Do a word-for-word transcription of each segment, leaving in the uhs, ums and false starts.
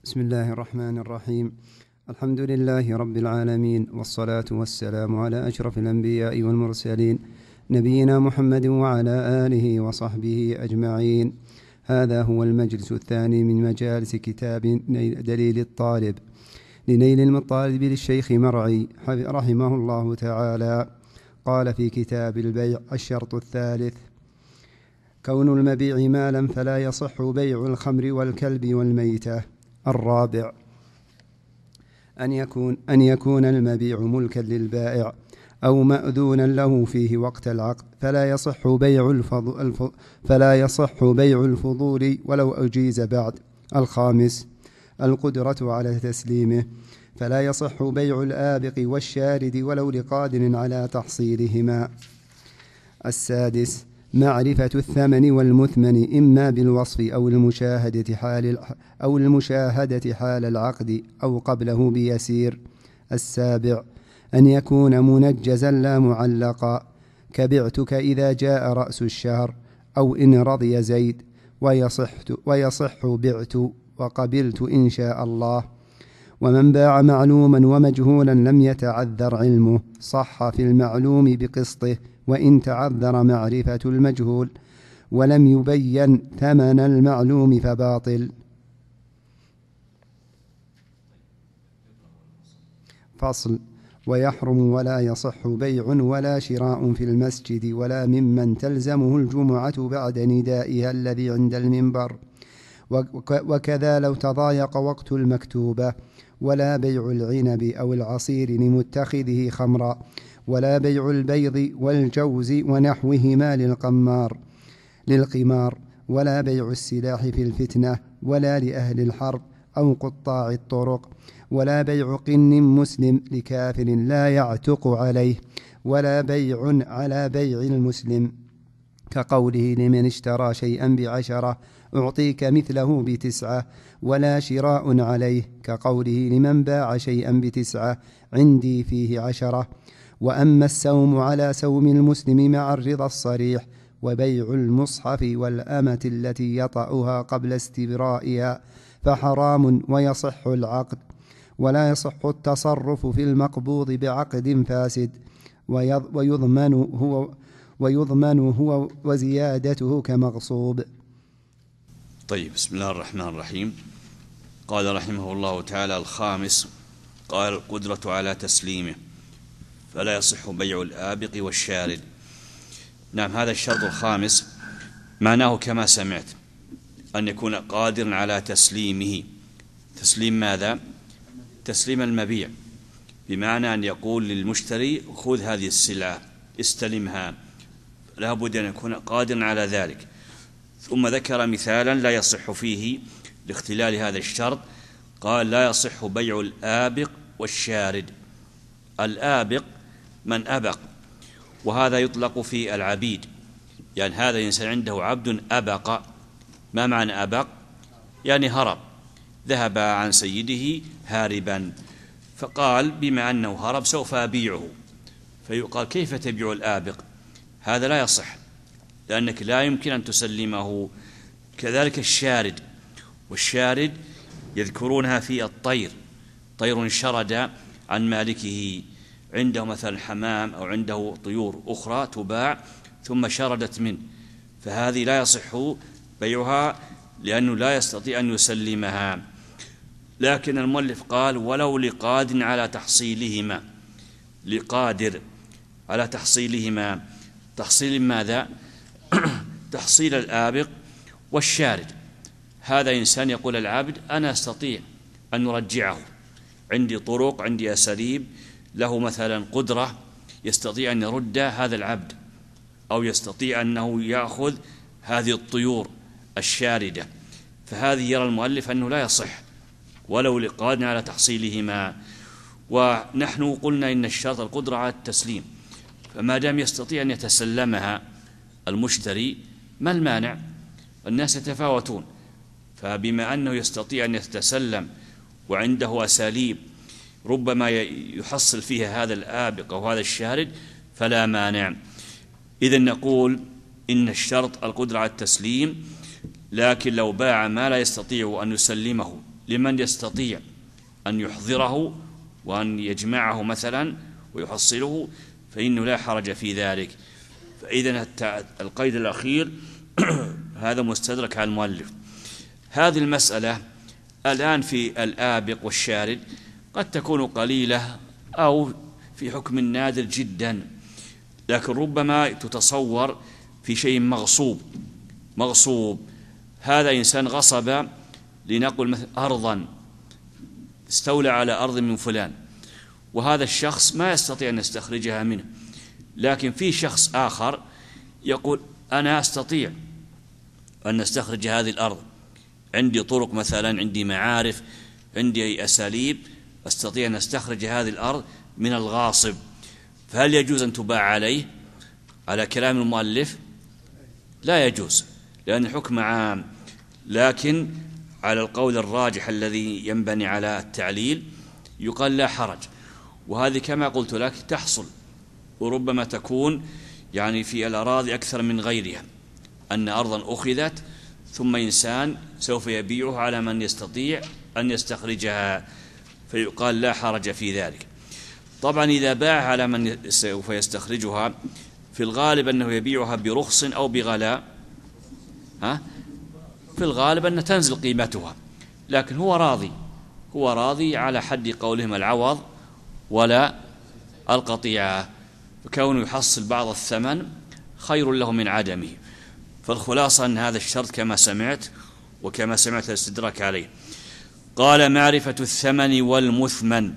بسم الله الرحمن الرحيم. الحمد لله رب العالمين، والصلاة والسلام على أشرف الأنبياء والمرسلين نبينا محمد وعلى آله وصحبه أجمعين. هذا هو المجلس الثاني من مجالس كتاب دليل الطالب لنيل المطالب للشيخ مرعي رحمه الله تعالى. قال في كتاب البيع: الشرط الثالث كون المبيع مالا فلا يصح بيع الخمر والكلب والميتة. الرابع أن يكون, أن يكون المبيع ملكا للبائع أو مأذونا له فيه وقت العقد، فلا يصح بيع الفضل فلا يصح بيع الفضول ولو أجيز بعد. الخامس القدرة على تسليمه، فلا يصح بيع الآبق والشارد ولو لقادر على تحصيلهما. السادس معرفة الثمن والمثمن إما بالوصف أو المشاهدة حال أو المشاهدة حال العقد أو قبله بيسير. السابع أن يكون منجزا لا معلقا، كبعتك إذا جاء رأس الشهر، أو إن رضي زيد ويصح, ويصح بعت وقبلت إن شاء الله. ومن باع معلوما ومجهولا لم يتعذر علمه صح في المعلوم بقسطه، وإن تعذر معرفة المجهول ولم يبين ثمن المعلوم فباطل. فصل: ويحرم ولا يصح بيع ولا شراء في المسجد ولا ممن تلزمه الجمعة بعد ندائها الذي عند المنبر، وكذا لو تضايق وقت المكتوبة. ولا بيع العنب أو العصير لمتخذه خمرا، ولا بيع البيض والجوز ونحوهما للقمار للقمار، ولا بيع السلاح في الفتنة ولا لأهل الحرب أو قطاع الطرق، ولا بيع قن مسلم لكافر لا يعتق عليه، ولا بيع على بيع المسلم، كقوله لمن اشترى شيئا بعشرة أعطيك مثله بتسعة، ولا شراء عليه، كقوله لمن باع شيئا بتسعة عندي فيه عشرة. وأما السوم على سوم المسلم مع الرضا الصريح، وبيع المصحف والأمة التي يطأها قبل استبرائها فحرام ويصح العقد، ولا يصح التصرف في المقبوض بعقد فاسد، ويضمن هو ويضمن هو وزيادته كمغصوب. طيب، بسم الله الرحمن الرحيم. قال رحمه الله تعالى: الخامس قال: القدرة على تسليمه، فلا يصح بيع الآبق والشارد. نعم، هذا الشرط الخامس معناه كما سمعت أن يكون قادرا على تسليمه. تسليم ماذا؟ تسليم المبيع، بمعنى أن يقول للمشتري: خذ هذه السلعة استلمها، لا بد أن يكون قادرا على ذلك. ثم ذكر مثالا لا يصح فيه لاختلال هذا الشرط، قال: لا يصح بيع الآبق والشارد. الآبق من أبق، وهذا يطلق في العبيد، يعني هذا إنسان عنده عبد أبق. ما معنى أبق؟ يعني هرب، ذهب عن سيده هاربا، فقال بما أنه هرب سوف أبيعه. فيقال: كيف تبيع الآبق؟ هذا لا يصح، لأنك لا يمكن أن تسلمه. كذلك الشارد، والشارد يذكرونها في الطير، طير شرد عن مالكه، عنده مثلا حمام أو عنده طيور أخرى تباع ثم شردت منه، فهذه لا يصح بيعها لأنه لا يستطيع أن يسلمها. لكن المؤلف قال: ولو لقادر على تحصيلهما. لقادر على تحصيلهما، تحصيل ماذا؟ تحصيل الآبق والشارد. هذا إنسان يقول العبد: أنا أستطيع أن نرجعه، عندي طرق، عندي أساليب، له مثلا قدرة يستطيع أن يرد هذا العبد، أو يستطيع أنه يأخذ هذه الطيور الشاردة. فهذه يرى المؤلف أنه لا يصح ولو لقادر على تحصيلهما. ونحن قلنا إن الشرط القدرة على التسليم، فما دام يستطيع أن يتسلمها المشتري ما المانع؟ الناس يتفاوتون، فبما أنه يستطيع أن يتسلم وعنده أساليب ربما يحصل فيها هذا الآبق أو هذا الشارد فلا مانع. إذن نقول إن الشرط القدرة على التسليم، لكن لو باع ما لا يستطيع أن يسلمه لمن يستطيع أن يحضره وأن يجمعه مثلا ويحصله فإنه لا حرج في ذلك. فإذا القيد الأخير هذا مستدرك على المؤلف. هذه المسألة الآن في الآبق والشارد قد تكون قليلة أو في حكم نادر جدا، لكن ربما تتصور في شيء مغصوب. مغصوب هذا إنسان غصب لنقل مثل أرضا، استولى على أرض من فلان، وهذا الشخص ما يستطيع أن يستخرجها منه، لكن في شخص آخر يقول أنا أستطيع أن أستخرج هذه الأرض، عندي طرق مثلا، عندي معارف، عندي أساليب أستطيع أن أستخرج هذه الأرض من الغاصب. فهل يجوز أن تباع عليه؟ على كلام المؤلف لا يجوز، لأن الحكم عام. لكن على القول الراجح الذي ينبني على التعليل يقال لا حرج. وهذه كما قلت لك تحصل، وربما تكون يعني في الأراضي أكثر من غيرها، أن أرضا أخذت ثم إنسان سوف يبيعها على من يستطيع أن يستخرجها، فيقال لا حرج في ذلك. طبعا إذا باع على من سوف يستخرجها في الغالب أنه يبيعها برخص أو بغلاء، ها؟ في الغالب أن تنزل قيمتها، لكن هو راضي هو راضي على حد قولهم العوض ولا القطيعة، فكونه يحصل بعض الثمن خير له من عدمه. فالخلاصة أن هذا الشرط كما سمعت وكما سمعت الاستدراك عليه. قال معرفة الثمن والمثمن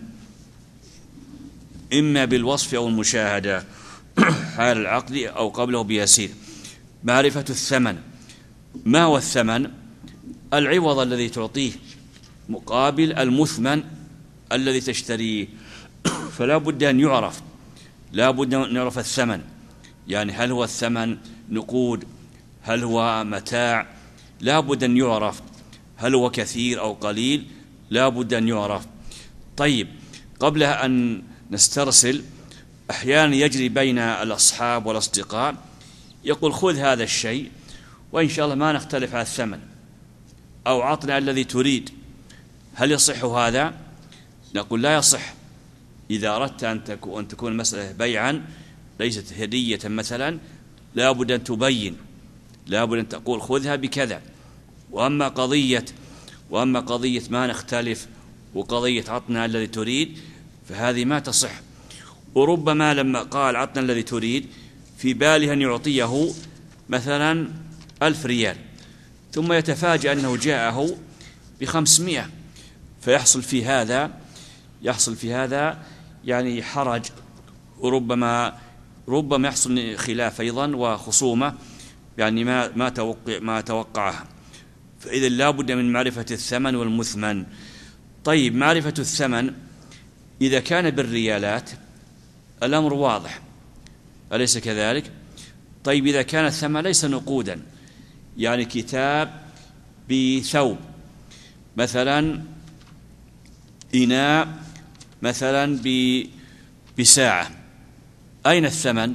إما بالوصف أو المشاهدة حال العقد أو قبله بيسير. معرفة الثمن، ما هو الثمن؟ العوض الذي تعطيه مقابل المثمن الذي تشتريه، فلا بد أن يعرف لا بد أن يعرف الثمن، يعني هل هو الثمن نقود، هل هو متاع، لا بد أن يعرف، هل هو كثير أو قليل، لا بد أن يعرف. طيب قبل أن نسترسل، أحيانا يجري بين الأصحاب والأصدقاء يقول خذ هذا الشيء وإن شاء الله ما نختلف على الثمن، أو عطنا الذي تريد. هل يصح هذا؟ نقول لا يصح. إذا أردت أن تكون المسألة بيعا ليست هدية مثلا، لا بد أن تبين، لا بد أن تقول خذها بكذا. وأما قضية وأما قضية ما نختلف وقضية عطنا الذي تريد فهذه ما تصح. وربما لما قال عطنا الذي تريد في باله أن يعطيه مثلا ألف ريال، ثم يتفاجأ أنه جاءه بخمسمائة، فيحصل في هذا يحصل في هذا يعني حرج، وربما ربما يحصل خلاف أيضا وخصومة، يعني ما ما توقع ما توقعها. فإذا لا بد من معرفة الثمن والمثمن. طيب معرفة الثمن إذا كان بالريالات الأمر واضح، أليس كذلك؟ طيب إذا كان الثمن ليس نقودا، يعني كتاب بثوب مثلا، إناء مثلا بساعة، أين الثمن؟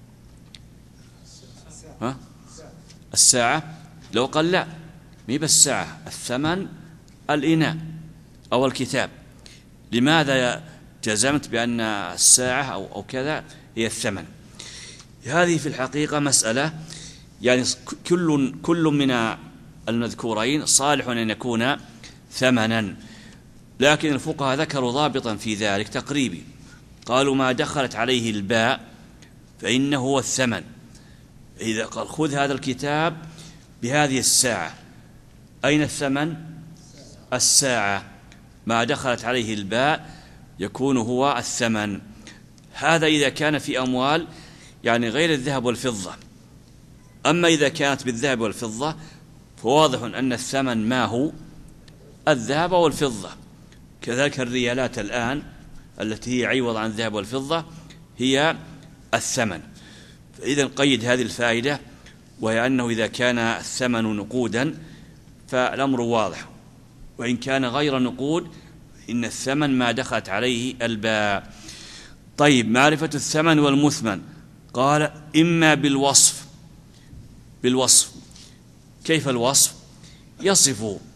ها؟ الساعة؟ لو قال لا مي بالساعة، الثمن الإناء أو الكتاب، لماذا جزمت بأن الساعة أو أو كذا هي الثمن؟ هذه في الحقيقة مسألة يعني كل كل من المذكورين صالح أن يكون ثمنا، لكن الفقهاء ذكروا ضابطا في ذلك تقريبي، قالوا ما دخلت عليه الباء فإنه هو الثمن. إذا قال خذ هذا الكتاب بهذه الساعة، أين الثمن؟ الساعة، ما دخلت عليه الباء يكون هو الثمن. هذا إذا كان في أموال يعني غير الذهب والفضة. أما إذا كانت بالذهب والفضة فواضح أن الثمن ما هو الذهب والفضة. كذلك الريالات الآن التي هي عوض عن الذهب والفضة هي الثمن. فإذا قيد هذه الفائدة، وهي أنه إذا كان الثمن نقودا فالأمر واضح، وإن كان غير نقود إن الثمن ما دخلت عليه الباء. طيب معرفة الثمن والمثمن، قال إما بالوصف. بالوصف كيف الوصف؟ يصف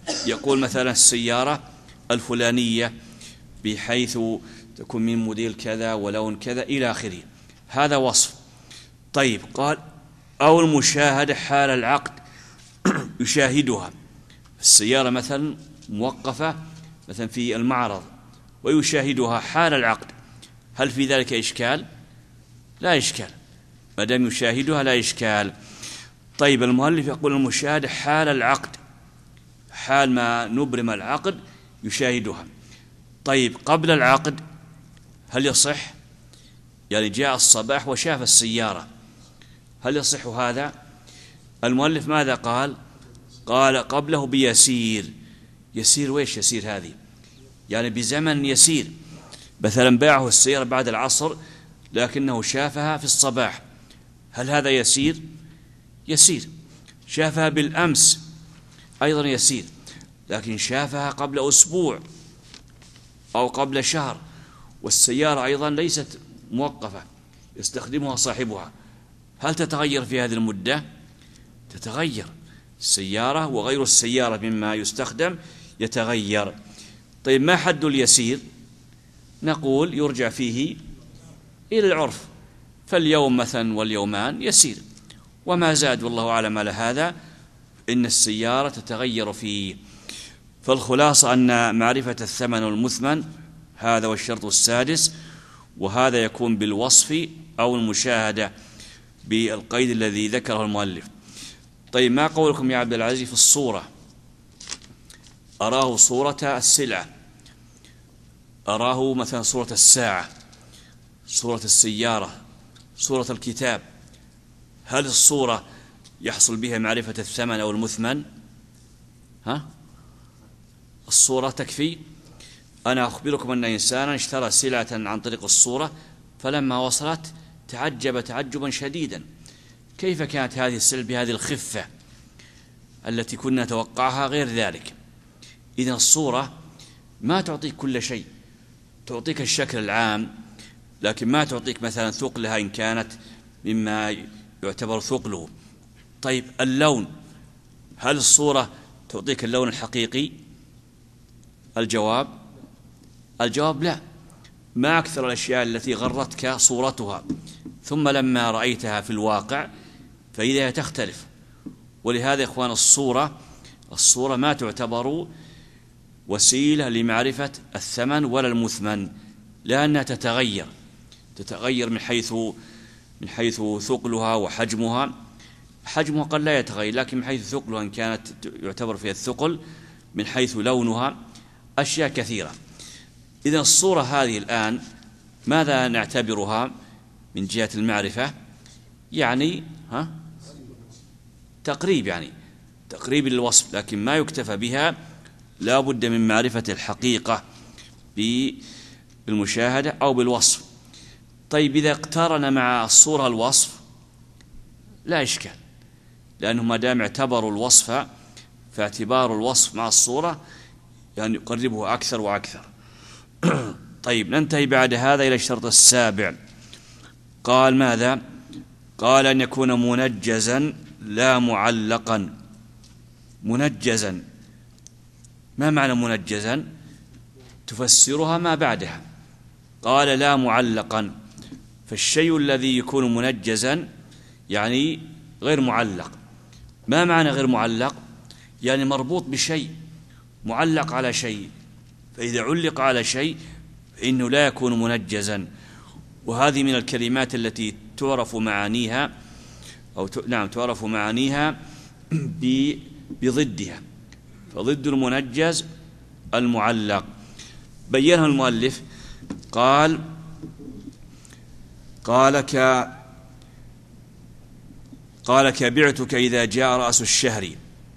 يقول مثلا السيارة الفلانية بحيث تكون من موديل كذا ولون كذا إلى آخره، هذا وصف. طيب قال أو المشاهدة حال العقد يشاهدها، السيارة مثلا موقفة مثلا في المعرض ويشاهدها حال العقد، هل في ذلك إشكال؟ لا إشكال، ما دام يشاهدها لا إشكال. طيب المؤلف يقول المشاهدة حال العقد، حال ما نبرم العقد يشاهدها. طيب قبل العقد هل يصح؟ يعني جاء الصباح وشاف السيارة، هل يصح هذا؟ المؤلف ماذا قال؟ قال قبله بيسير. يسير ويش يسير هذه؟ يعني بزمن يسير، مثلا باعه السيارة بعد العصر لكنه شافها في الصباح، هل هذا يسير؟ يسير. شافها بالأمس أيضا يسير، لكن شافها قبل أسبوع أو قبل شهر والسيارة أيضا ليست موقفة يستخدمها صاحبها، هل تتغير في هذه المدة؟ تتغير، السيارة وغير السيارة مما يستخدم يتغير. طيب ما حد اليسير؟ نقول يرجع فيه إلى العرف، فاليوم مثلا واليومان يسير، وما زاد والله أعلم على هذا إن السيارة تتغير فيه. فالخلاصة أن معرفة الثمن والمثمن هذا والشرط السادس، وهذا يكون بالوصف أو المشاهدة بالقيد الذي ذكره المؤلف. طيب ما قولكم يا عبد العزيز في الصورة؟ أراه صورة السلعة، أراه مثلا صورة الساعة، صورة السيارة، صورة الكتاب، هل الصورة يحصل بها معرفة الثمن أو المثمن؟ ها؟ الصورة تكفي؟ أنا أخبركم أن إنسانا اشترى سلعة عن طريق الصورة، فلما وصلت تعجب تعجبا شديدا، كيف كانت هذه السلعة بهذه الخفة التي كنا نتوقعها غير ذلك؟ إذن الصورة ما تعطيك كل شيء، تعطيك الشكل العام لكن ما تعطيك مثلا ثقلها إن كانت مما يعتبر ثقله. طيب اللون، هل الصورة تعطيك اللون الحقيقي؟ الجواب الجواب لا، ما أكثر الأشياء التي غرتك صورتها ثم لما رأيتها في الواقع فإذا تختلف. ولهذا يا إخوان الصورة الصورة ما تعتبر وسيلة لمعرفة الثمن ولا المثمن، لأنها تتغير تتغير من حيث من حيث ثقلها وحجمها. حجمها قد لا يتغير، لكن من حيث ثقلها إن كانت يعتبر فيها الثقل، من حيث لونها، أشياء كثيرة. إذن الصورة هذه الآن ماذا نعتبرها من جهة المعرفة؟ يعني ها تقريب، يعني تقريب للوصف، لكن ما يكتفى بها، لا بد من معرفة الحقيقة بالمشاهدة أو بالوصف. طيب إذا اقترن مع الصورة الوصف لا إشكال، لأنه ما دام اعتبروا الوصف فاعتبار الوصف مع الصورة يعني يقربه أكثر وأكثر. طيب ننتهي بعد هذا إلى الشرط السابع. قال ماذا؟ قال أن يكون منجزا لا معلقا. منجزا، ما معنى منجزا؟ تفسرها ما بعدها. قال لا معلقا، فالشيء الذي يكون منجزا يعني غير معلق. ما معنى غير معلق؟ يعني مربوط بشيء، معلق على شيء، فإذا علق على شيء فإنه لا يكون منجزا. وهذه من الكلمات التي تعرف معانيها أو ت... نعم تعرف معانيها ب... بضدها، فضد المنجز المعلق. بينها المؤلف قال قال ك قال كبعتك إذا جاء رأس الشهر،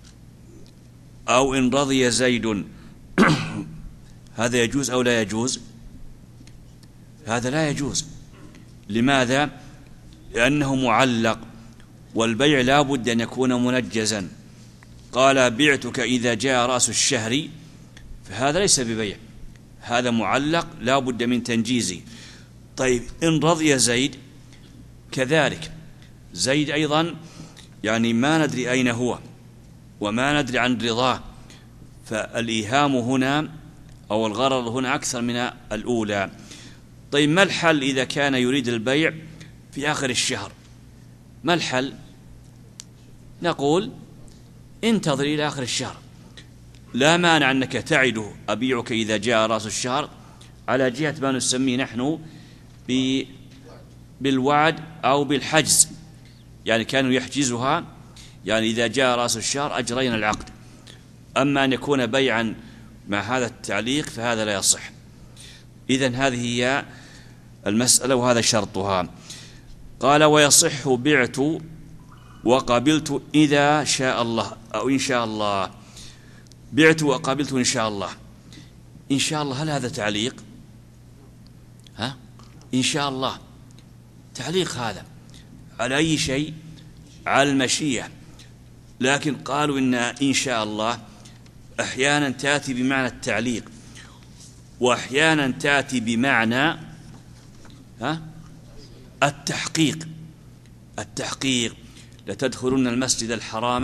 أو إن رضي زيد. هذا يجوز أو لا يجوز؟ هذا لا يجوز. لماذا؟ لأنه معلق، والبيع لا بد أن يكون منجزا. قال بعتك إذا جاء رأس الشهر، فهذا ليس ببيع، هذا معلق لا بد من تنجيزه. طيب إن رضي زيد كذلك، زيد أيضا يعني ما ندري أين هو وما ندري عن رضاه، فالإيهام هنا أو الغرض هنا أكثر من الأولى. طيب ما الحل إذا كان يريد البيع في آخر الشهر؟ ما الحل؟ نقول انتظر إلى آخر الشهر، لا مانع أنك تعده أبيعك إذا جاء رأس الشهر، على جهة ما نسميه نحن بالوعد أو بالحجز، يعني كانوا يحجزها، يعني إذا جاء رأس الشهر أجرينا العقد. أما أن يكون بيعا مع هذا التعليق فهذا لا يصح. إذن هذه هي المسألة وهذا شرطها. قال ويصح بعت وقبلت إذا شاء الله أو إن شاء الله. بعت وقبلت إن شاء الله. إن شاء الله هل هذا تعليق؟ ها؟ إن شاء الله تعليق هذا على أي شيء؟ على المشيئة. لكن قالوا إن إن شاء الله أحيانا تأتي بمعنى التعليق وأحيانا تأتي بمعنى ها التحقيق. التحقيق لتدخلن المسجد الحرام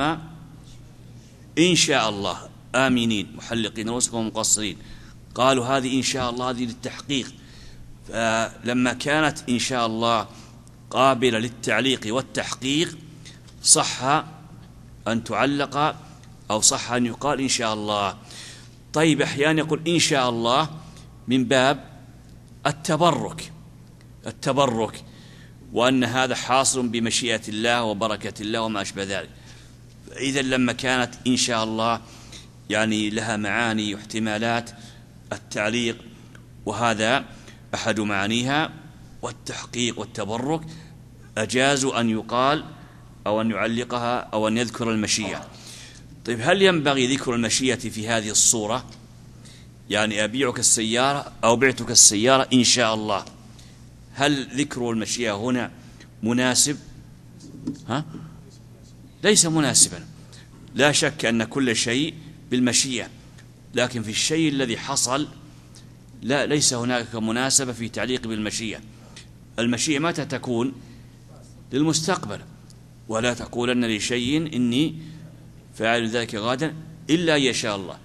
إن شاء الله آمنين محلقين رؤوسكم ومقصرين. قالوا هذه إن شاء الله هذه للتحقيق. فلما كانت إن شاء الله قابلة للتعليق والتحقيق صح أن تعلق أو صح أن يقال إن شاء الله. طيب أحيانا يقول إن شاء الله من باب التبرك التبرك وأن هذا حاصل بمشيئة الله وبركة الله وما أشبه ذلك. إذا لما كانت إن شاء الله يعني لها معاني واحتمالات، التعليق وهذا أحد معانيها والتحقيق والتبرك، أجازوا أن يقال أو أن يعلقها أو أن يذكر المشيئة. طيب هل ينبغي ذكر المشيئة في هذه الصورة؟ يعني أبيعك السيارة أو بعتك السيارة إن شاء الله، هل ذكر المشيئة هنا مناسب؟ ها؟ ليس مناسبا. لا شك أن كل شيء بالمشيئة، لكن في الشيء الذي حصل لا ليس هناك مناسبة في تعليق بالمشيئة. المشيئة متى تكون؟ للمستقبل، ولا تقولن لشيء إني فاعل ذلك غدا إلا يشاء الله.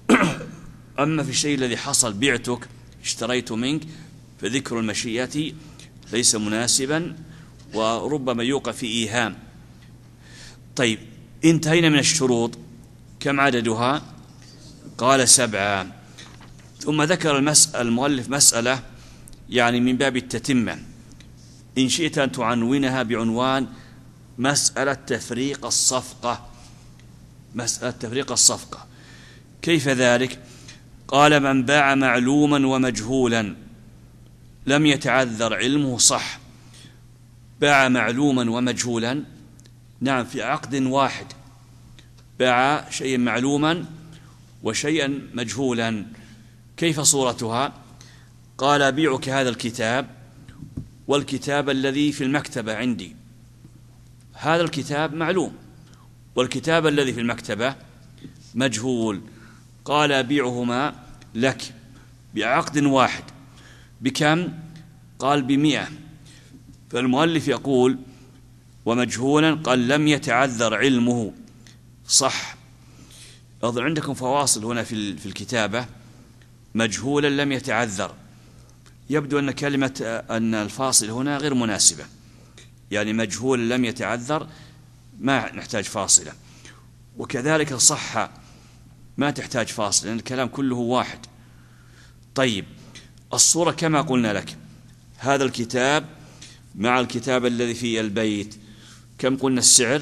أما في الشيء الذي حصل بعتك اشتريت منك فذكر المشيئة ليس مناسبا وربما يوقع في إيهام. طيب انتهينا من الشروط، كم عددها؟ قال سبعة. ثم ذكر المسألة المؤلف مسألة يعني من باب التتمة، إن شئت أن تعنونها بعنوان مسألة تفريق الصفقة. مسألة تفريق الصفقة كيف ذلك؟ قال من باع معلوما ومجهولا لم يتعذر علمه صح. باع معلوما ومجهولا، نعم، في عقد واحد باع شيئا معلوما وشيئا مجهولا. كيف صورتها؟ قال أبيعك هذا الكتاب والكتاب الذي في المكتبة عندي. هذا الكتاب معلوم والكتاب الذي في المكتبة مجهول. قال أبيعهما لك بعقد واحد بكم؟ قال بمئة. فالمؤلف يقول ومجهولا قال لم يتعذر علمه صح. أظن عندكم فواصل هنا في في الكتابة، مجهولا لم يتعذر. يبدو أن كلمة أن الفاصل هنا غير مناسبة، يعني مجهول لم يتعذر ما نحتاج فاصلة، وكذلك صح ما تحتاج فاصلة لأن الكلام كله واحد. طيب الصورة كما قلنا لك، هذا الكتاب مع الكتاب الذي في البيت كم قلنا السعر؟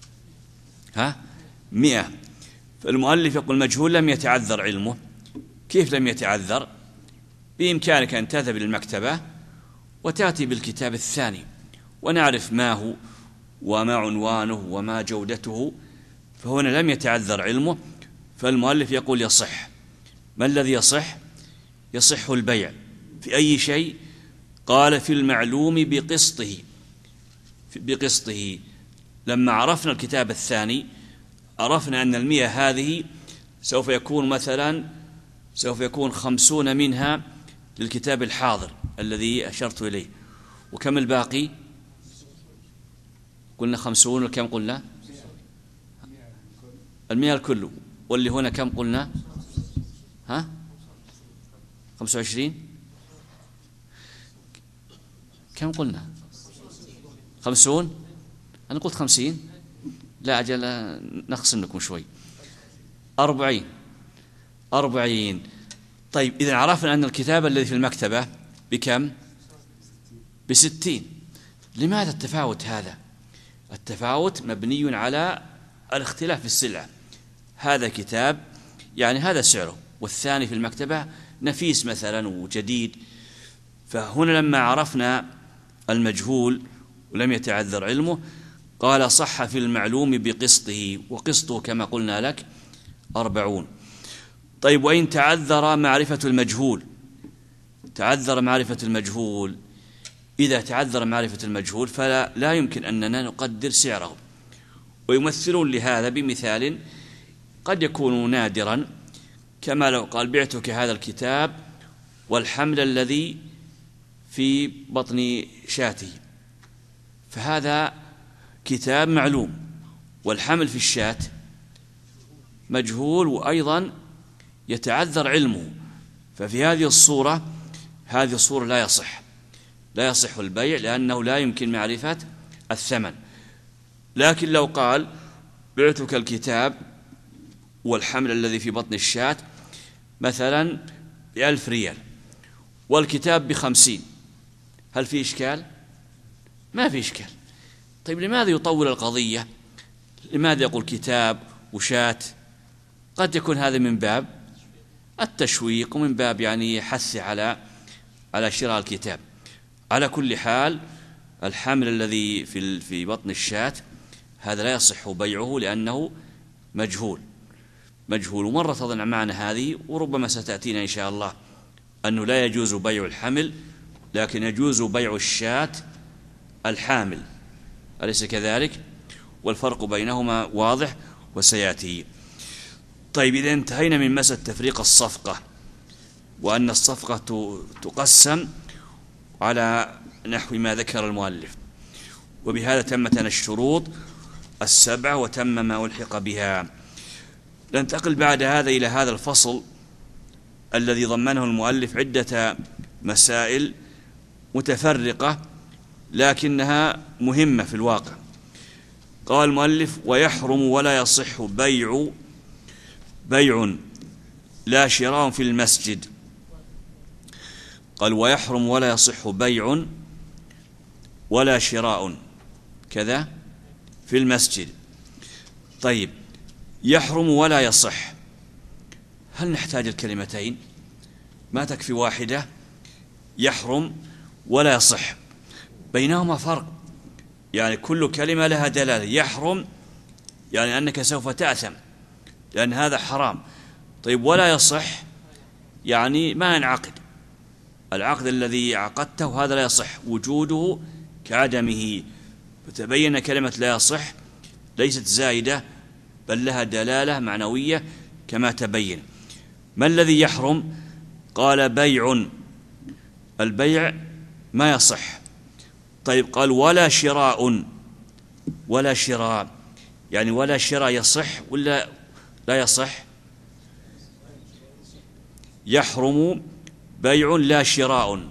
ها مئة. فالمؤلف يقول مجهول لم يتعذر علمه. كيف لم يتعذر؟ بإمكانك أن تذهب إلى المكتبة وتأتي بالكتاب الثاني ونعرف ما هو وما عنوانه وما جودته، فهنا لم يتعذر علمه. فالمؤلف يقول يصح. ما الذي يصح؟ يصح البيع في أي شيء؟ قال في المعلوم بقسطه. بقسطه لما عرفنا الكتاب الثاني عرفنا أن المئة هذه سوف يكون مثلا سوف يكون خمسون منها للكتاب الحاضر الذي أشرت إليه، وكم الباقي؟ قلنا خمسون، وكم قلنا؟ المئة الكل. واللي هنا كم قلنا؟ ها؟ خمسة وعشرين؟ كم قلنا؟ خمسون؟ أنا قلت خمسين؟ لا أجل نقص منكم شوي. أربعين. أربعين. طيب إذن عرفنا أن الكتاب الذي في المكتبة بكم؟ بستين. لماذا التفاوت هذا؟ التفاوت مبني على الاختلاف في السلعة. هذا كتاب يعني هذا سعره، والثاني في المكتبة نفيس مثلا وجديد. فهنا لما عرفنا المجهول ولم يتعذر علمه قال صح في المعلوم بقسطه، وقسطه كما قلنا لك أربعون. طيب وإن تعذر معرفة المجهول، تعذر معرفة المجهول، إذا تعذر معرفة المجهول فلا لا يمكن أننا نقدر سعره. ويمثلون لهذا بمثال قد يكون نادرا، كما لو قال بعتك هذا الكتاب والحمل الذي في بطن شاته، فهذا كتاب معلوم والحمل في الشاة مجهول وأيضا يتعذر علمه. ففي هذه الصورة هذه الصورة لا يصح لا يصح البيع، لأنه لا يمكن معرفة الثمن. لكن لو قال بعتك الكتاب والحمل الذي في بطن الشاة مثلا بألف ريال والكتاب بخمسين، هل في إشكال؟ ما في إشكال. طيب لماذا يطول القضية؟ لماذا يقول كتاب وشاة؟ قد يكون هذا من باب التشويق ومن باب يعني حث على على شراء الكتاب. على كل حال الحمل الذي في في بطن الشاة هذا لا يصح بيعه لأنه مجهول مجهول ومرة تضع معنا هذه، وربما ستأتينا إن شاء الله أنه لا يجوز بيع الحمل لكن يجوز بيع الشاة الحامل، أليس كذلك؟ والفرق بينهما واضح وسيأتي. طيب إذا انتهينا من مسألة تفريق الصفقة، وأن الصفقة تقسم على نحو ما ذكر المؤلف، وبهذا تمت لنا الشروط السبعة وتم ما ألحق بها. ننتقل بعد هذا إلى هذا الفصل الذي ضمنه المؤلف عدة مسائل متفرقة لكنها مهمة في الواقع. قال المؤلف: ويحرم ولا يصح بيع بيع لا شراء في المسجد. قال: ويحرم ولا يصح بيع ولا شراء كذا في المسجد. طيب، يحرم ولا يصح، هل نحتاج الكلمتين؟ ما تكفي واحدة؟ يحرم ولا يصح، بينهما فرق، يعني كل كلمة لها دلالة. يحرم يعني أنك سوف تأثم لأن هذا حرام. طيب، ولا يصح يعني ما ينعقد، العقد الذي عقدته هذا لا يصح وجوده كعدمه. فتبين كلمة لا يصح ليست زائدة بل لها دلالة معنوية كما تبين. ما الذي يحرم؟ قال: بيع، البيع ما يصح. طيب، قال: ولا شراء، ولا شراء يعني ولا شراء يصح ولا لا يصح؟ يحرم بيع لا شراء،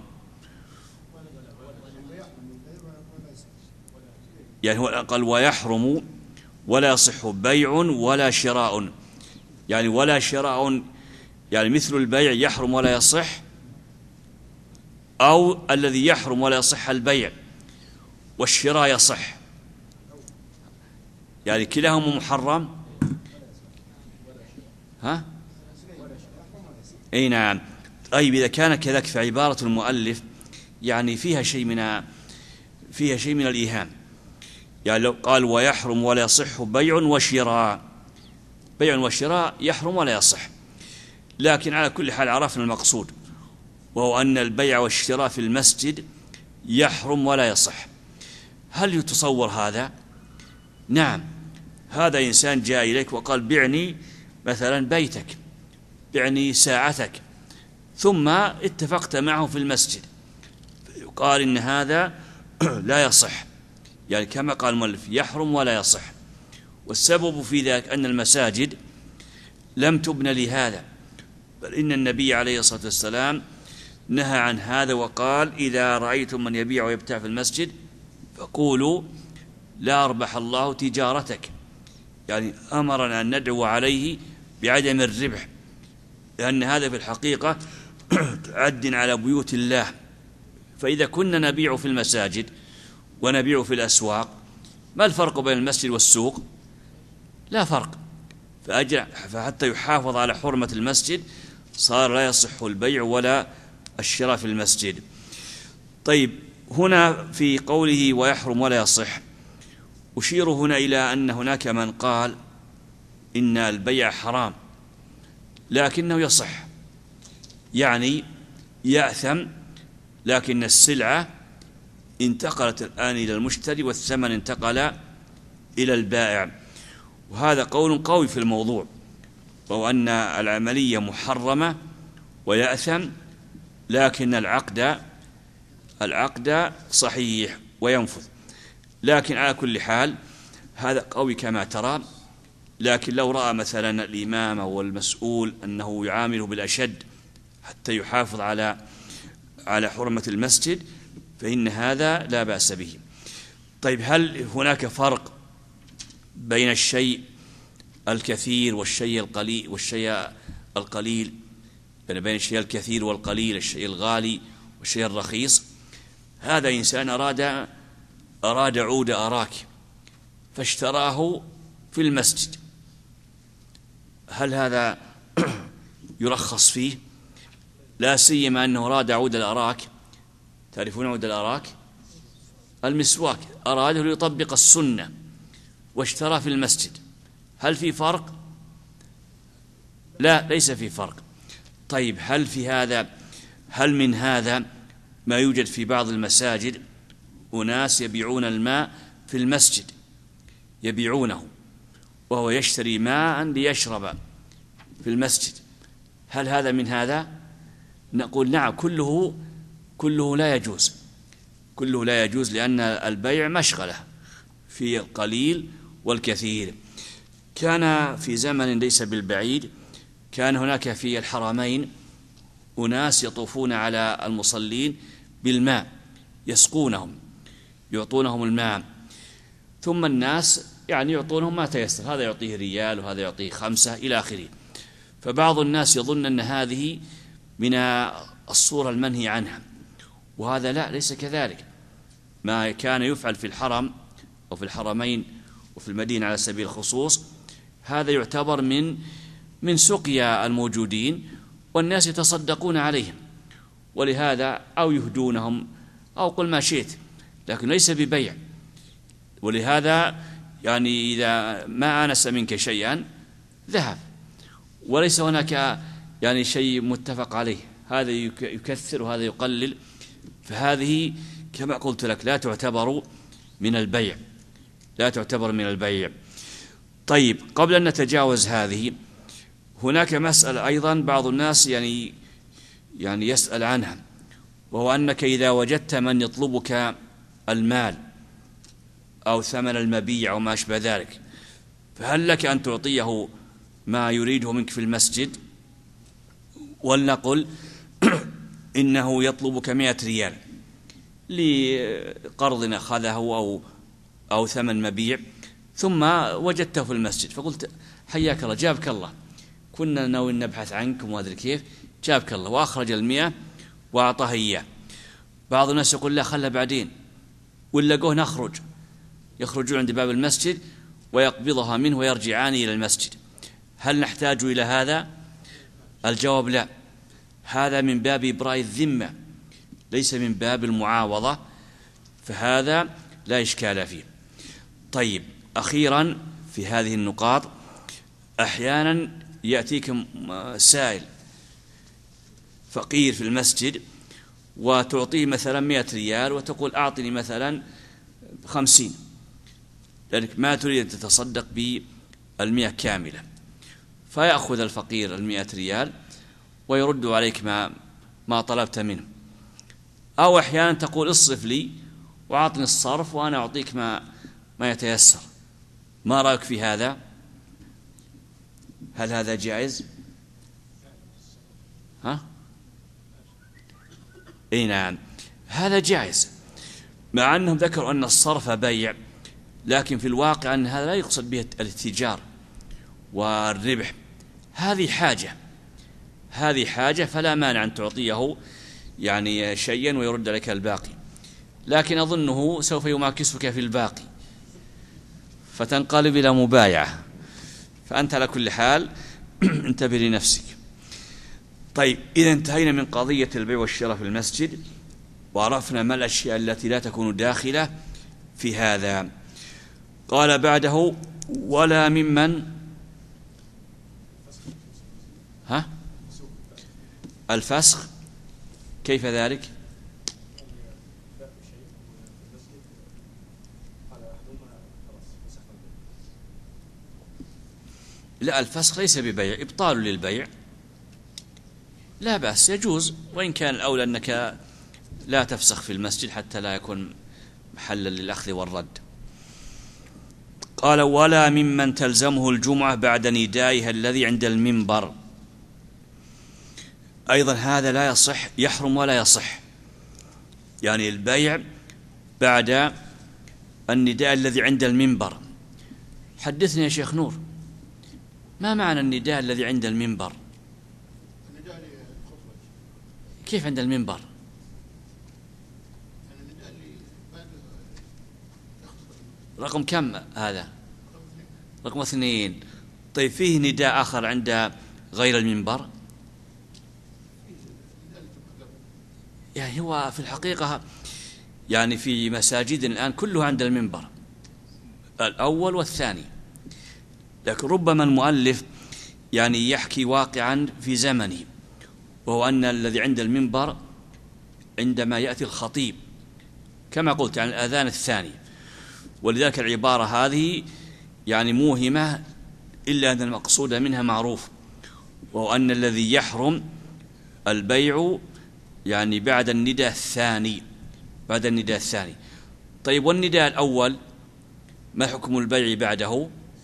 يعني هو قال: ويحرم ولا يصح بيع ولا شراء، يعني ولا شراء يعني مثل البيع يحرم ولا يصح، أو الذي يحرم ولا يصح البيع والشراء يصح، يعني كلاهما محرم. ها؟ أي نعم. طيب، إذا كان كذلك فعبارة المؤلف يعني فيها شيء من فيها شيء من الإيهام. يعني لو قال: ويحرم ولا يصح بيع وشراء، بيع وشراء يحرم ولا يصح، لكن على كل حال عرفنا المقصود، وهو أن البيع والشراء في المسجد يحرم ولا يصح. هل يتصور هذا؟ نعم. هذا إنسان جاء إليك وقال: بعني مثلا بيتك، بعني ساعتك، ثم اتفقت معه في المسجد، يقال إن هذا لا يصح، يعني كما قال المؤلف يحرم ولا يصح. والسبب في ذلك أن المساجد لم تبن لهذا، بل إن النبي عليه الصلاة والسلام نهى عن هذا وقال: إذا رأيتم من يبيع ويبتاع في المسجد فقولوا لا أربح الله تجارتك، يعني أمرنا أن ندعو عليه بعدم الربح، لأن هذا في الحقيقة تعد على بيوت الله. فإذا كنا نبيع في المساجد ونبيع في الأسواق، ما الفرق بين المسجد والسوق؟ لا فرق. فحتى يحافظ على حرمة المسجد صار لا يصح البيع ولا الشراء في المسجد. طيب، هنا في قوله ويحرم ولا يصح، أشير هنا إلى أن هناك من قال إن البيع حرام لكنه يصح، يعني يأثم، لكن السلعة انتقلت الآن إلى المشتري والثمن انتقل إلى البائع. وهذا قول قوي في الموضوع، وهو أن العملية محرمة ويأثم، لكن العقد العقد صحيح وينفذ. لكن على كل حال هذا قوي كما ترى. لكن لو رأى مثلا الإمام أو المسؤول أنه يعامله بالأشد حتى يحافظ على على حرمة المسجد فإن هذا لا بأس به. طيب، هل هناك فرق بين الشيء الكثير والشيء القليل والشيء القليل بين الشيء الكثير والقليل، الشيء الغالي والشيء الرخيص؟ هذا إنسان أراد أراد عود أراك فاشتراه في المسجد، هل هذا يرخص فيه؟ لا سيما أنه أراد عود الأراك. تعرفون عود الأراك؟ المسواك، أراده ليطبق السنة واشترى في المسجد، هل في فرق؟ لا، ليس في فرق. طيب، هل في هذا هل من هذا ما يوجد في بعض المساجد أناس يبيعون الماء في المسجد، يبيعونه وهو يشتري ماء ليشرب في المسجد، هل هذا من هذا؟ نقول نعم، كله كله لا يجوز، كله لا يجوز، لأن البيع مشغلة في القليل والكثير. كان في زمن ليس بالبعيد كان هناك في الحرمين أناس يطوفون على المصلين بالماء، يسقونهم، يعطونهم الماء، ثم الناس يعني يعطونهم ما تيسر، هذا يعطيه ريال وهذا يعطيه خمسة إلى آخره. فبعض الناس يظن أن هذه من الصورة المنهي عنها، وهذا لا، ليس كذلك. ما كان يفعل في الحرم أو في الحرمين وفي المدينة على سبيل الخصوص هذا يعتبر من من سقيا الموجودين، والناس يتصدقون عليهم، ولهذا أو يهدونهم أو قل ما شئت، لكن ليس ببيع. ولهذا يعني إذا ما آنس منك شيئا ذهب، وليس هناك يعني شيء متفق عليه، هذا يكثر وهذا يقلل، فهذه كما قلت لك لا تعتبر من البيع، لا تعتبر من البيع. طيب، قبل أن نتجاوز هذه هناك مسألة أيضا بعض الناس يعني يعني يسأل عنها، وهو أنك إذا وجدت من يطلبك المال أو ثمن المبيع أو ما أشبه ذلك، فهل لك أن تعطيه ما يريده منك في المسجد؟ ولنقل إنه يطلبك مئة ريال لقرض أخذه أو أو ثمن مبيع، ثم وجدته في المسجد فقلت حياك الله جابك الله، كنا ناوي نبحث عنكم وهذا كيف، جابك الله، وأخرج المئة وأعطاه إياه. بعض الناس يقول لا خلها بعدين، ولقوه نخرج، يخرجون عند باب المسجد ويقبضها منه ويرجعان إلى المسجد، هل نحتاج إلى هذا؟ الجواب لا، هذا من باب إبراء الذمة ليس من باب المعاوضة، فهذا لا إشكال فيه. طيب، أخيرا في هذه النقاط، أحيانا يأتيك سائل فقير في المسجد وتعطيه مثلا مئة ريال وتقول أعطني مثلا خمسين، لأنك ما تريد أن تتصدق بالمئة كاملة، فيأخذ الفقير المئة ريال ويرد عليك ما ما طلبت منه. أو أحيانا تقول اصرف لي وأعطني الصرف وأنا أعطيك ما ما يتيسر، ما رأيك في هذا؟ هل هذا جائز؟ ها؟ اي نعم، هذا جائز، مع أنهم ذكروا أن الصرف بيع، لكن في الواقع أن هذا لا يقصد به الاتجار والربح. هذه حاجة، هذه حاجة، فلا مانع أن تعطيه يعني شيئا ويرد لك الباقي، لكن أظنه سوف يماكسك في الباقي فتنقلب إلى مبايعة، فأنت على كل حال انتبه لنفسك. طيب، إذا انتهينا من قضية البيع والشراء في المسجد، وعرفنا ما الأشياء التي لا تكون داخلة في هذا. قال بعده: ولا ممن ها الفسخ، كيف ذلك؟ لا، الفسخ ليس ببيع، إبطال للبيع، لا بأس، يجوز، وإن كان الأولى أنك لا تفسخ في المسجد حتى لا يكون محلا للأخذ والرد. قال: ولا ممن تلزمه الجمعة بعد ندائها الذي عند المنبر، أيضا هذا لا يصح، يحرم ولا يصح، يعني البيع بعد النداء الذي عند المنبر. حدثني يا شيخ نور، ما معنى النداء الذي عند المنبر؟ كيف عند المنبر؟ رقم كم هذا؟ رقم اثنين. طيب، فيه نداء آخر عند غير المنبر؟ يعني هو في الحقيقة يعني في مساجدنا الآن كلها عند المنبر الأول والثاني، لكن ربما المؤلف يعني يحكي واقعا في زمنه، وهو أن الذي عند المنبر عندما يأتي الخطيب كما قلت عن الأذان الثاني، ولذلك العبارة هذه يعني موهمة، إلا أن المقصود منها معروف، وهو أن الذي يحرم البيع يعني بعد النداء الثاني، بعد النداء الثاني. طيب، والنداء الأول ما حكم البيع بعده؟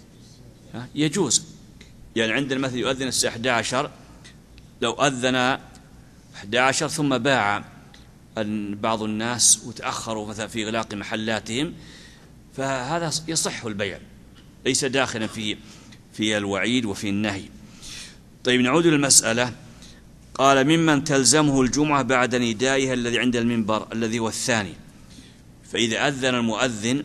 يجوز، يعني عندنا مثل يؤذن الساعة أحد عشر، لو أذن أحد عشر ثم باع بعض الناس وتأخروا مثلا في إغلاق محلاتهم، فهذا يصح البيع، ليس داخلا في في الوعيد وفي النهي. طيب، نعود للمسألة. قال: ممن تلزمه الجمعة بعد ندائها الذي عند المنبر الذي هو الثاني، فإذا أذن المؤذن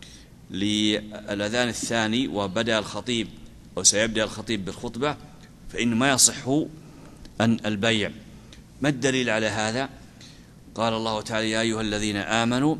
للأذان الثاني وبدأ الخطيب أو سيبدأ الخطيب بالخطبة، فإنه ما يصح أن البيع. ما الدليل على هذا؟ قال الله تعالى: يا أيها الذين آمنوا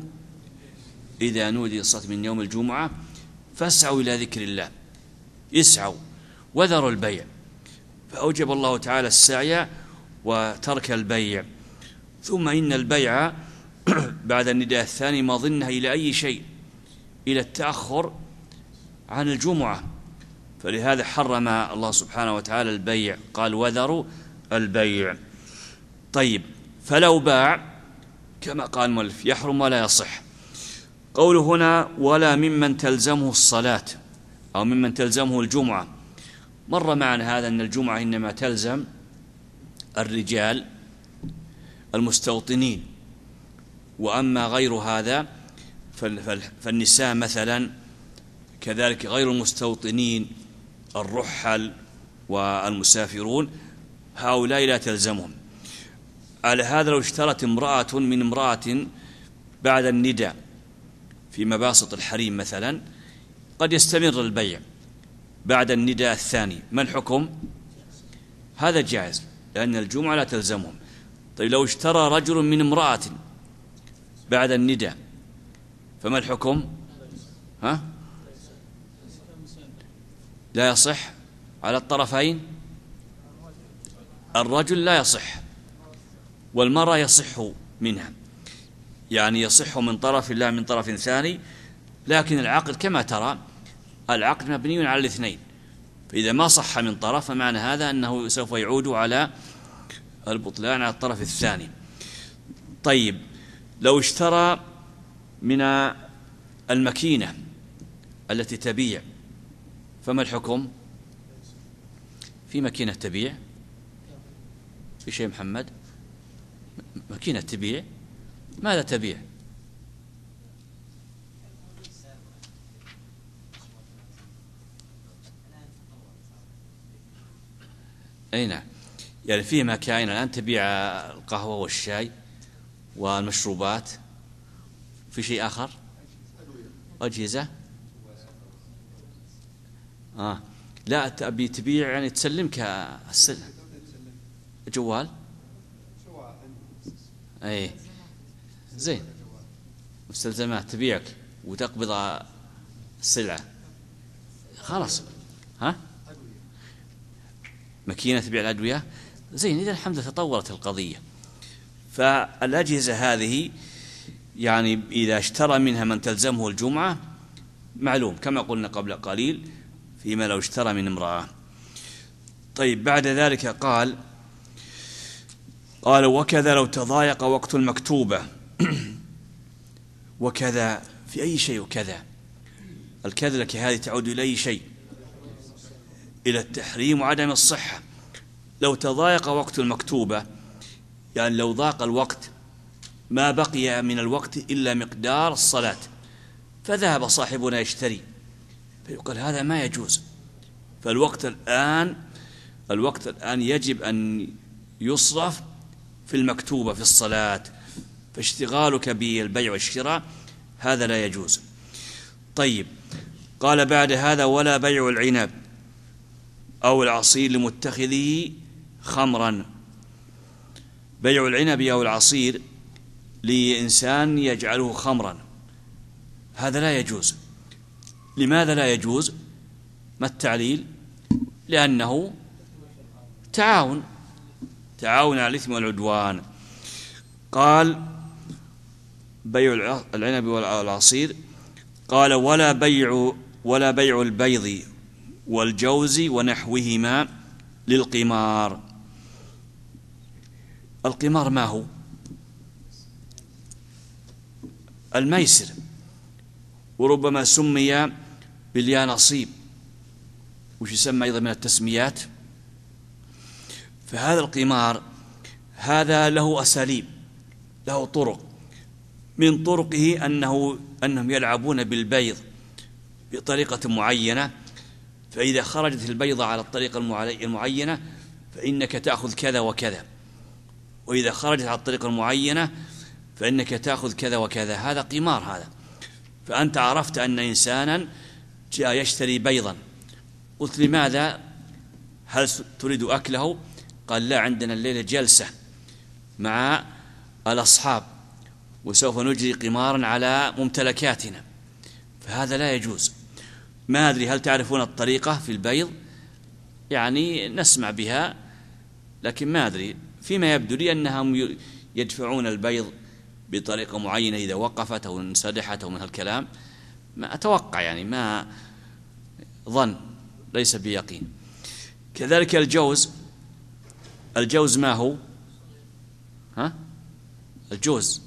إذا نودي للصلاة من يوم الجمعة فاسعوا إلى ذكر الله، اسعوا وذروا البيع، فأوجب الله تعالى السعي وترك البيع. ثم إن البيع بعد النداء الثاني مظنها إلى أي شيء، إلى التأخر عن الجمعة، فلهذا حرم الله سبحانه وتعالى البيع، قال: وذروا البيع. طيب، فلو باع كما قال المؤلف يحرم ولا يصح. قوله هنا: ولا ممن تلزمه الصلاة أو ممن تلزمه الجمعة، مر معنا هذا أن الجمعة إنما تلزم الرجال المستوطنين، وأما غير هذا فالنساء مثلا كذلك غير المستوطنين، الرحل والمسافرون، هؤلاء لا تلزمهم. على هذا لو اشترت امرأة من امرأة بعد النداء في مباسط الحريم مثلا، قد يستمر البيع بعد النداء الثاني، ما الحكم؟ هذا جائز، لأن الجمعة لا تلزمهم. طيب، لو اشترى رجل من امرأة بعد النداء فما الحكم؟ ها؟ لا يصح على الطرفين، الرجل لا يصح والمرأة يصح منها، يعني يصح من طرف لا من طرف ثاني، لكن العقد كما ترى العقد مبني على الاثنين، فإذا ما صح من طرف فمعنى هذا أنه سوف يعود على البطلان على الطرف الثاني. طيب، لو اشترى من الماكينة التي تبيع فما الحكم؟ في ماكينة تبيع؟ في شيء محمد؟ ماكينة تبيع؟ ماذا تبيع؟ أي نعم، يعني في مكاين الآن تبيع القهوة والشاي والمشروبات. في شيء آخر؟ أجهزة؟ آه لا، تبي تبيع يعني تسلمك السلم. جوال؟ أي زين، مستلزمات تبيعك وتقبض السلعة خلاص. ها؟ ماكينة تبيع الأدوية؟ زين، إذا الحمد لله تطورت القضية. فالأجهزة هذه يعني إذا اشترى منها من تلزمه الجمعة معلوم كما قلنا قبل قليل فيما لو اشترى من امرأة. طيب بعد ذلك قال قال وكذا لو تضايق وقت المكتوبة. وكذا في أي شيء؟ وكذا الكذا لك هذه تعود إلى أي شيء؟ إلى التحريم وعدم الصحة. لو تضايق وقت المكتوبة يعني لو ضاق الوقت ما بقي من الوقت إلا مقدار الصلاة، فذهب صاحبنا يشتري، فيقول هذا ما يجوز. فالوقت الآن الوقت الآن يجب أن يصرف في المكتوبة في الصلاة، فاشتغالك بالبيع والشراء هذا لا يجوز. طيب قال بعد هذا ولا بيع العنب أو العصير لمتخذه خمرا. بيع العنب أو العصير لإنسان يجعله خمرا هذا لا يجوز. لماذا لا يجوز؟ ما التعليل؟ لأنه تعاون تعاون على الإثم والعدوان. قال بيع العنب والعصير قال ولا بيع ولا بيع البيض والجوز ونحوهما للقمار. القمار ما هو؟ الميسر، وربما سمي باليانصيب، وش يسمى أيضا من التسميات. فهذا القمار هذا له أساليب، له طرق. من طرقه أنه أنهم يلعبون بالبيض بطريقة معينة، فإذا خرجت البيضة على الطريقة المعينة فإنك تأخذ كذا وكذا، وإذا خرجت على الطريقة المعينة فإنك تأخذ كذا وكذا. هذا قمار هذا. فأنت عرفت أن إنسانا جاء يشتري بيضا، قلت لماذا؟ هل تريد أكله؟ قال لا، عندنا الليلة جلسة مع الأصحاب وسوف نجري قمارا على ممتلكاتنا، فهذا لا يجوز. ما أدري هل تعرفون الطريقة في البيض؟ يعني نسمع بها لكن ما أدري. فيما يبدو لي أنهم يدفعون البيض بطريقة معينة إذا وقفت أو انسدحت أو من هالكلام، ما أتوقع يعني، ما ظن ليس بيقين. كذلك الجوز. الجوز ما هو؟ ها؟ الجوز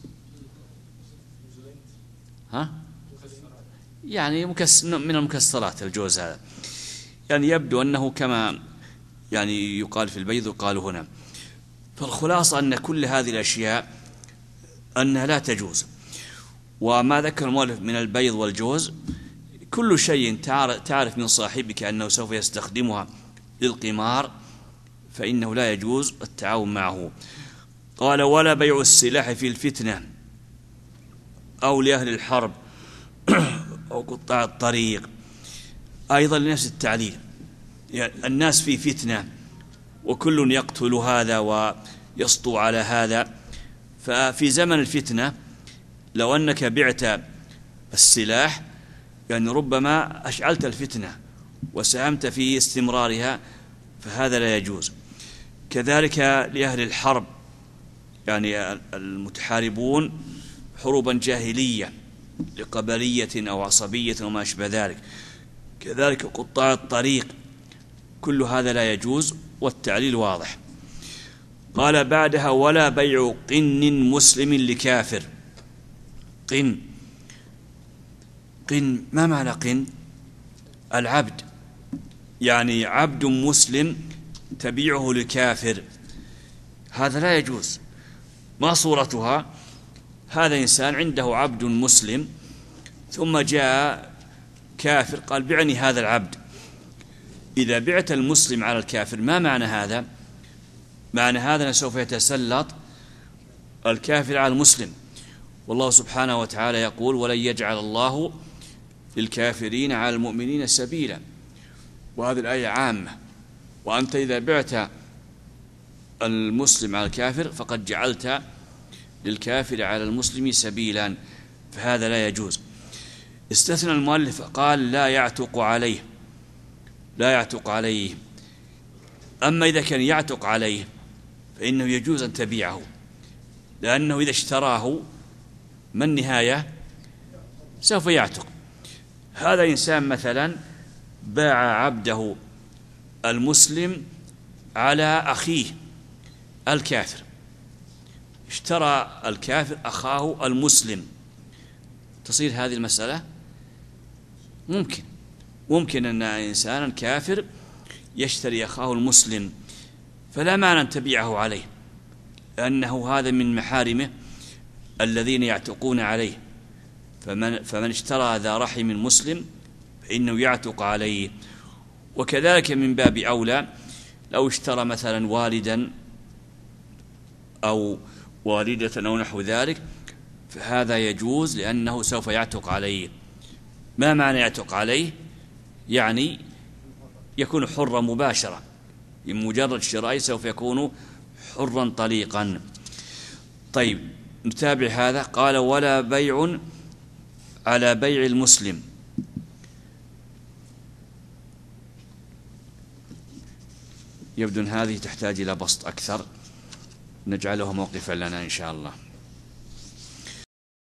ها؟ يعني مكس من المكسرات الجوز هذا، يعني يبدو أنه كما يعني يقال في البيض يقال هنا. فالخلاصة أن كل هذه الأشياء أنها لا تجوز. وما ذكر المؤلف من البيض والجوز كل شيء تعرف من صاحبك أنه سوف يستخدمها للقمار فإنه لا يجوز التعاون معه. قال ولا بيع السلاح في الفتنة أو لأهل الحرب أو قطاع الطريق، أيضا لنفس التعليل. يعني الناس في فتنة وكل يقتل هذا ويسطو على هذا، ففي زمن الفتنة لو أنك بعت السلاح يعني ربما أشعلت الفتنة وساهمت في استمرارها، فهذا لا يجوز. كذلك لأهل الحرب، يعني المتحاربون حروبا جاهلية لقبلية أو عصبية وما أشبه ذلك. كذلك قطاع الطريق، كل هذا لا يجوز، والتعليل واضح. قال بعدها ولا بيع قن مسلم لكافر. قن قن ما معنى قن؟ العبد، يعني عبد مسلم تبيعه للكافر، هذا لا يجوز. ما صورتها؟ هذا إنسان عنده عبد مسلم ثم جاء كافر قال بعني هذا العبد. إذا بعت المسلم على الكافر ما معنى هذا؟ معنى هذا أنه سوف يتسلط الكافر على المسلم، والله سبحانه وتعالى يقول ولن يجعل الله للكافرين على المؤمنين سبيلا، وهذه الآية عامة. وأنت إذا بعت المسلم على الكافر فقد جعلت للكافر على المسلم سبيلا، فهذا لا يجوز. استثنى المؤلف قال لا يعتق عليه، لا يعتق عليه. أما إذا كان يعتق عليه فإنه يجوز أن تبيعه، لأنه إذا اشتراه ما النهاية؟ سوف يعتق. هذا إنسان مثلا باع عبده المسلم على أخيه الكافر، اشترى الكافر أخاه المسلم، تصير هذه المسألة ممكن ممكن أن إنسانا كافر يشتري أخاه المسلم، فلا معنى أن تبيعه عليه، لأنه هذا من محارمه الذين يعتقون عليه. فمن, فمن اشترى ذا رحم مسلم فإنه يعتق عليه. وكذلك من باب أولى لو اشترى مثلا والدا أو والدة أو نحو ذلك فهذا يجوز، لأنه سوف يعتق عليه. ما معنى يعتق عليه؟ يعني يكون حرا مباشرة، بمجرد شرائه سوف يكون حرا طليقا. طيب نتابع هذا. قال ولا بيع على بيع المسلم. يبدو أن هذه تحتاج إلى بسط أكثر، نجعله موقفا لنا إن شاء الله.